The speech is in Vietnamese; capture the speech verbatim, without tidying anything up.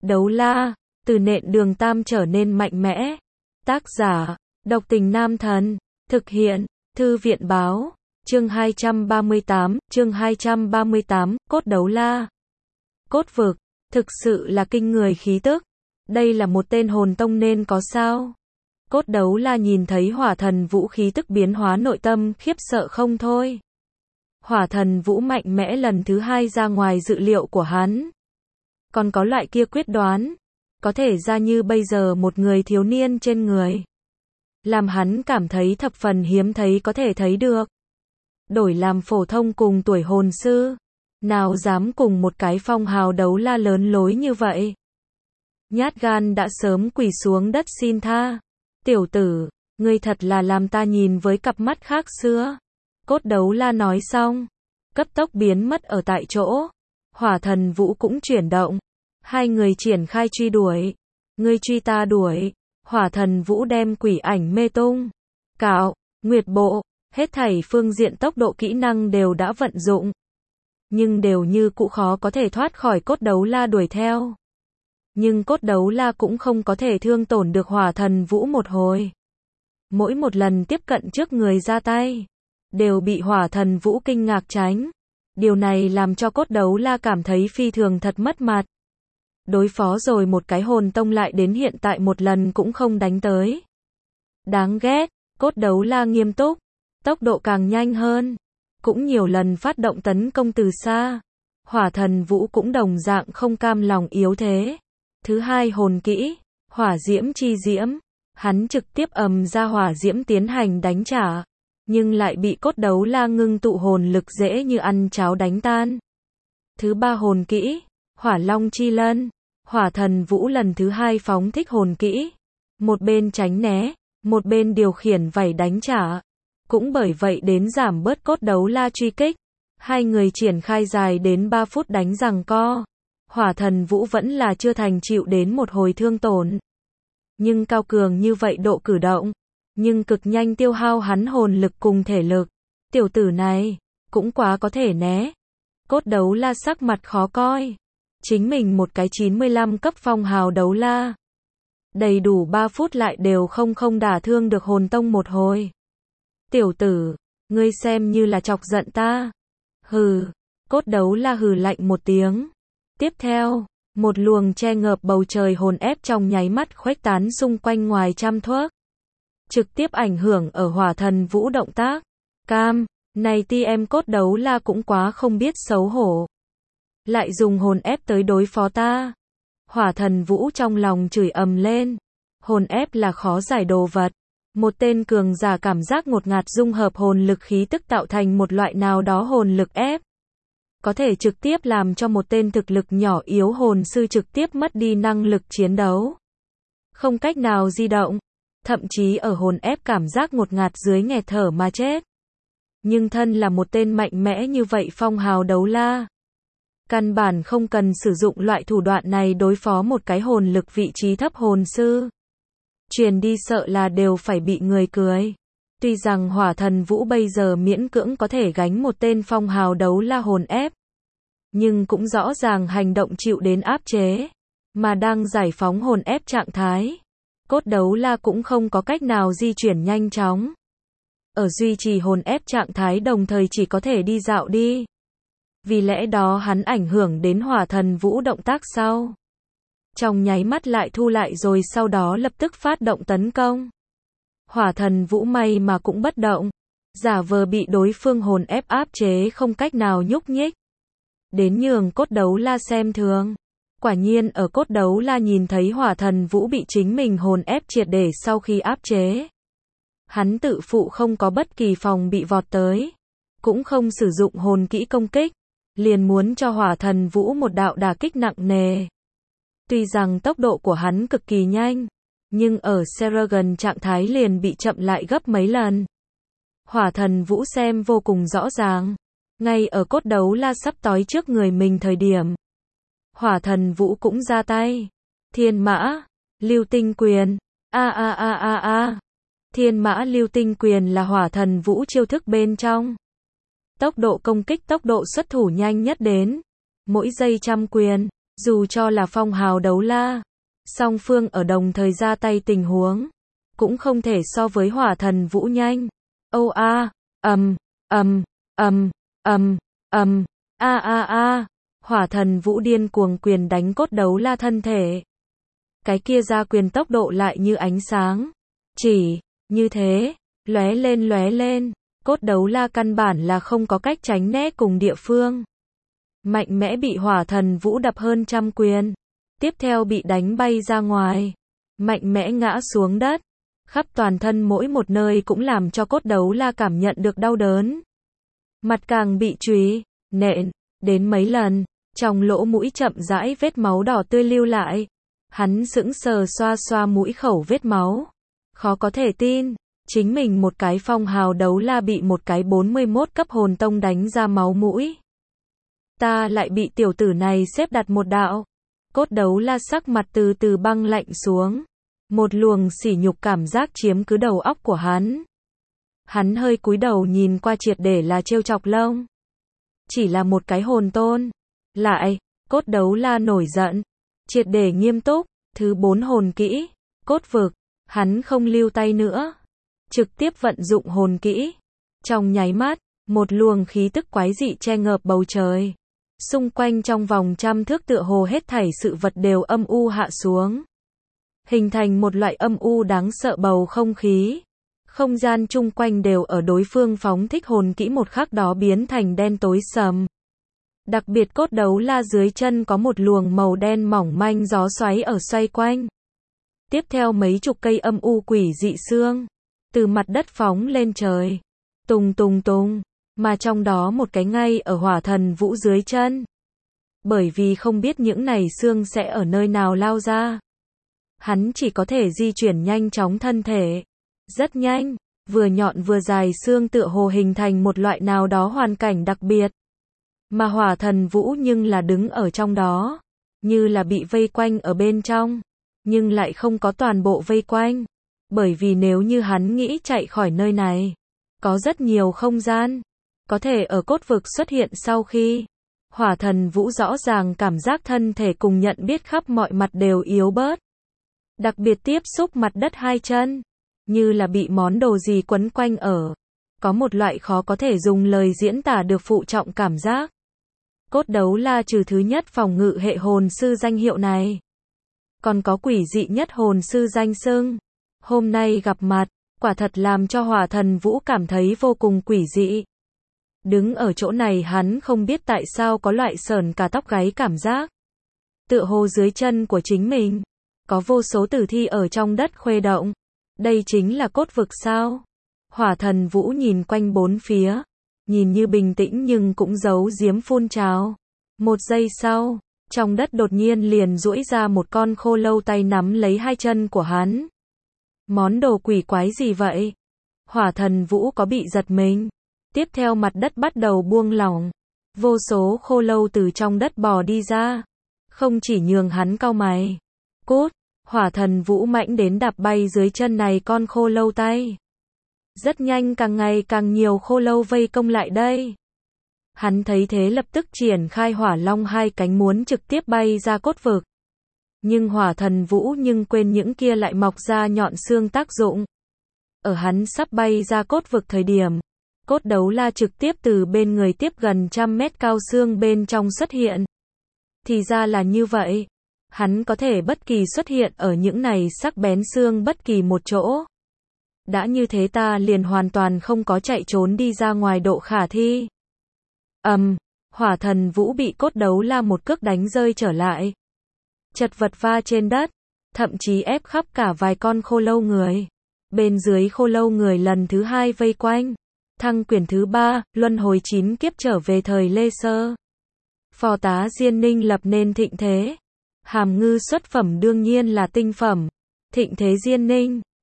Đấu la, từ nện đường tam trở nên mạnh mẽ. Tác giả, độc tình nam thần. Thực hiện, thư viện báo. Chương hai trăm ba mươi tám, chương hai trăm ba mươi tám, cốt đấu la. Cốt vực, thực sự là kinh người khí tức. Đây là một tên hồn tông nên có sao? Cốt đấu la nhìn thấy hỏa thần vũ khí tức biến hóa, nội tâm khiếp sợ không thôi. Hỏa thần vũ mạnh mẽ lần thứ hai ra ngoài dự liệu của hắn. Còn có loại kia quyết đoán, có thể ra như bây giờ một người thiếu niên trên người. Làm hắn cảm thấy thập phần hiếm thấy có thể thấy được. Đổi làm phổ thông cùng tuổi hồn sư, nào dám cùng một cái phong hào đấu la lớn lối như vậy. Nhát gan đã sớm quỳ xuống đất xin tha. Tiểu tử, ngươi thật là làm ta nhìn với cặp mắt khác xưa. Cốt đấu la nói xong, cấp tốc biến mất ở tại chỗ. Hỏa thần vũ cũng chuyển động. Hai người triển khai truy đuổi. Ngươi truy ta đuổi. Hỏa thần vũ đem quỷ ảnh mê tung, cạo, nguyệt bộ, hết thảy phương diện tốc độ kỹ năng đều đã vận dụng. Nhưng đều như cũ khó có thể thoát khỏi cốt đấu la đuổi theo. Nhưng cốt đấu la cũng không có thể thương tổn được hỏa thần vũ một hồi. Mỗi một lần tiếp cận trước người ra tay, đều bị hỏa thần vũ kinh ngạc tránh. Điều này làm cho cốt đấu la cảm thấy phi thường thật mất mặt. Đối phó rồi một cái hồn tông lại đến hiện tại một lần cũng không đánh tới. Đáng ghét, cốt đấu la nghiêm túc, tốc độ càng nhanh hơn, cũng nhiều lần phát động tấn công từ xa. Hỏa thần vũ cũng đồng dạng không cam lòng yếu thế. Thứ hai hồn kỹ, hỏa diễm chi diễm, hắn trực tiếp ầm ra hỏa diễm tiến hành đánh trả, nhưng lại bị cốt đấu la ngưng tụ hồn lực dễ như ăn cháo đánh tan. Thứ ba hồn kỹ, hỏa long chi lân, hỏa thần vũ lần thứ hai phóng thích hồn kỹ, một bên tránh né, một bên điều khiển vảy đánh trả, cũng bởi vậy đến giảm bớt cốt đấu la truy kích. Hai người triển khai dài đến ba phút đánh giằng co. Hỏa thần vũ vẫn là chưa thành chịu đến một hồi thương tổn. Nhưng cao cường như vậy độ cử động, nhưng cực nhanh tiêu hao hắn hồn lực cùng thể lực. Tiểu tử này, cũng quá có thể né. Cốt đấu la sắc mặt khó coi. Chính mình một cái chín mươi lăm cấp phong hào đấu la. Đầy đủ ba phút lại đều không không đả thương được hồn tông một hồi. Tiểu tử, ngươi xem như là chọc giận ta. Hừ, cốt đấu la hừ lạnh một tiếng. Tiếp theo, một luồng che ngợp bầu trời hồn ép trong nháy mắt khuếch tán xung quanh ngoài trăm thước. Trực tiếp ảnh hưởng ở hỏa thần vũ động tác. Cam, này ti em cốt đấu la cũng quá không biết xấu hổ. Lại dùng hồn ép tới đối phó ta. Hỏa thần vũ trong lòng chửi ầm lên. Hồn ép là khó giải đồ vật. Một tên cường giả cảm giác ngột ngạt dung hợp hồn lực khí tức tạo thành một loại nào đó hồn lực ép. Có thể trực tiếp làm cho một tên thực lực nhỏ yếu hồn sư trực tiếp mất đi năng lực chiến đấu. Không cách nào di động. Thậm chí ở hồn ép cảm giác ngột ngạt dưới nghẹt thở mà chết. Nhưng thân là một tên mạnh mẽ như vậy phong hào đấu la. Căn bản không cần sử dụng loại thủ đoạn này đối phó một cái hồn lực vị trí thấp hồn sư. Truyền đi sợ là đều phải bị người cười. Tuy rằng hỏa thần vũ bây giờ miễn cưỡng có thể gánh một tên phong hào đấu la hồn ép. Nhưng cũng rõ ràng hành động chịu đến áp chế. Mà đang giải phóng hồn ép trạng thái. Cốt đấu la cũng không có cách nào di chuyển nhanh chóng. Ở duy trì hồn ép trạng thái đồng thời chỉ có thể đi dạo đi. Vì lẽ đó hắn ảnh hưởng đến hỏa thần vũ động tác sau. Trong nháy mắt lại thu lại rồi sau đó lập tức phát động tấn công. Hỏa thần vũ may mà cũng bất động. Giả vờ bị đối phương hồn ép áp chế không cách nào nhúc nhích. Đến nhường cốt đấu la xem thường. Quả nhiên ở cốt đấu la nhìn thấy hỏa thần vũ bị chính mình hồn ép triệt để sau khi áp chế. Hắn tự phụ không có bất kỳ phòng bị vọt tới. Cũng không sử dụng hồn kỹ công kích. Liền muốn cho hỏa thần vũ một đạo đả kích nặng nề. Tuy rằng tốc độ của hắn cực kỳ nhanh. Nhưng ở Seragon trạng thái liền bị chậm lại gấp mấy lần. Hỏa thần vũ xem vô cùng rõ ràng. Ngay ở cốt đấu la sắp tói trước người mình thời điểm. Hỏa thần vũ cũng ra tay. Thiên mã, lưu tinh quyền. A a a a a. Thiên mã lưu tinh quyền là hỏa thần vũ chiêu thức bên trong. Tốc độ công kích tốc độ xuất thủ nhanh nhất đến. Mỗi giây trăm quyền. Dù cho là phong hào đấu la, song phương ở đồng thời ra tay tình huống, cũng không thể so với hỏa thần vũ nhanh. Âu a, ầm, ầm, ầm, ầm, ầm, a a a, hỏa thần vũ điên cuồng quyền đánh cốt đấu la thân thể. Cái kia ra quyền tốc độ lại như ánh sáng. Chỉ, như thế, lóe lên lóe lên, cốt đấu la căn bản là không có cách tránh né cùng địa phương. Mạnh mẽ bị hỏa thần vũ đập hơn trăm quyền. Tiếp theo bị đánh bay ra ngoài. Mạnh mẽ ngã xuống đất. Khắp toàn thân mỗi một nơi cũng làm cho cốt đấu la cảm nhận được đau đớn. Mặt càng bị chùy, nện, đến mấy lần, trong lỗ mũi chậm rãi vết máu đỏ tươi lưu lại. Hắn sững sờ xoa xoa mũi khẩu vết máu. Khó có thể tin, chính mình một cái phong hào đấu la bị một cái bốn mươi mốt cấp hồn tông đánh ra máu mũi. Ta lại bị tiểu tử này xếp đặt một đạo. Cốt đấu la sắc mặt từ từ băng lạnh xuống. Một luồng sỉ nhục cảm giác chiếm cứ đầu óc của hắn. Hắn hơi cúi đầu nhìn qua triệt để là trêu chọc lông. Chỉ là một cái hồn tôn. Lại, cốt đấu la nổi giận. Triệt để nghiêm túc, thứ bốn hồn kỹ, cốt vực. Hắn không lưu tay nữa. Trực tiếp vận dụng hồn kỹ. Trong nháy mắt, một luồng khí tức quái dị che ngợp bầu trời. Xung quanh trong vòng trăm thước tựa hồ hết thảy sự vật đều âm u hạ xuống. Hình thành một loại âm u đáng sợ bầu không khí. Không gian chung quanh đều ở đối phương phóng thích hồn kỹ một khắc đó biến thành đen tối sầm. Đặc biệt cốt đấu la dưới chân có một luồng màu đen mỏng manh gió xoáy ở xoay quanh. Tiếp theo mấy chục cây âm u quỷ dị xương. Từ mặt đất phóng lên trời. Tùng tùng tùng. Mà trong đó một cái ngay ở hỏa thần vũ dưới chân. Bởi vì không biết những này xương sẽ ở nơi nào lao ra. Hắn chỉ có thể di chuyển nhanh chóng thân thể. Rất nhanh, vừa nhọn vừa dài xương tựa hồ hình thành một loại nào đó hoàn cảnh đặc biệt. Mà hỏa thần vũ nhưng là đứng ở trong đó. Như là bị vây quanh ở bên trong. Nhưng lại không có toàn bộ vây quanh. Bởi vì nếu như hắn nghĩ chạy khỏi nơi này. Có rất nhiều không gian. Có thể ở cốt vực xuất hiện sau khi. Hỏa thần vũ rõ ràng cảm giác thân thể cùng nhận biết khắp mọi mặt đều yếu bớt. Đặc biệt tiếp xúc mặt đất hai chân. Như là bị món đồ gì quấn quanh ở. Có một loại khó có thể dùng lời diễn tả được phụ trọng cảm giác. Cốt đấu la trừ thứ nhất phòng ngự hệ hồn sư danh hiệu này. Còn có quỷ dị nhất hồn sư danh xưng. Hôm nay gặp mặt, quả thật làm cho hỏa thần vũ cảm thấy vô cùng quỷ dị. Đứng ở chỗ này hắn không biết tại sao có loại sởn cả tóc gáy cảm giác. Tựa hồ dưới chân của chính mình. Có vô số tử thi ở trong đất khuê động. Đây chính là cốt vực sao? Hỏa thần vũ nhìn quanh bốn phía. Nhìn như bình tĩnh nhưng cũng giấu giếm phun trào. Một giây sau, trong đất đột nhiên liền duỗi ra một con khô lâu tay nắm lấy hai chân của hắn. Món đồ quỷ quái gì vậy? Hỏa thần vũ có bị giật mình. Tiếp theo mặt đất bắt đầu buông lỏng. Vô số khô lâu từ trong đất bò đi ra. Không chỉ nhường hắn cau mày. Cút, hỏa thần vũ mạnh đến đạp bay dưới chân này con khô lâu tay. Rất nhanh càng ngày càng nhiều khô lâu vây công lại đây. Hắn thấy thế lập tức triển khai hỏa long hai cánh muốn trực tiếp bay ra cốt vực. Nhưng hỏa thần vũ nhưng quên những kia lại mọc ra nhọn xương tác dụng. Ở hắn sắp bay ra cốt vực thời điểm. Cốt đấu la trực tiếp từ bên người tiếp gần trăm mét cao xương bên trong xuất hiện. Thì ra là như vậy. Hắn có thể bất kỳ xuất hiện ở những này sắc bén xương bất kỳ một chỗ. Đã như thế ta liền hoàn toàn không có chạy trốn đi ra ngoài độ khả thi. Ầm, um, hỏa thần vũ bị cốt đấu la một cước đánh rơi trở lại. Chật vật va trên đất, thậm chí ép khắp cả vài con khô lâu người. Bên dưới khô lâu người lần thứ hai vây quanh. Thăng quyển thứ ba, luân hồi chín kiếp trở về thời Lê Sơ. Phò tá Diên Ninh lập nên thịnh thế. Hàm ngư xuất phẩm đương nhiên là tinh phẩm. Thịnh thế Diên Ninh,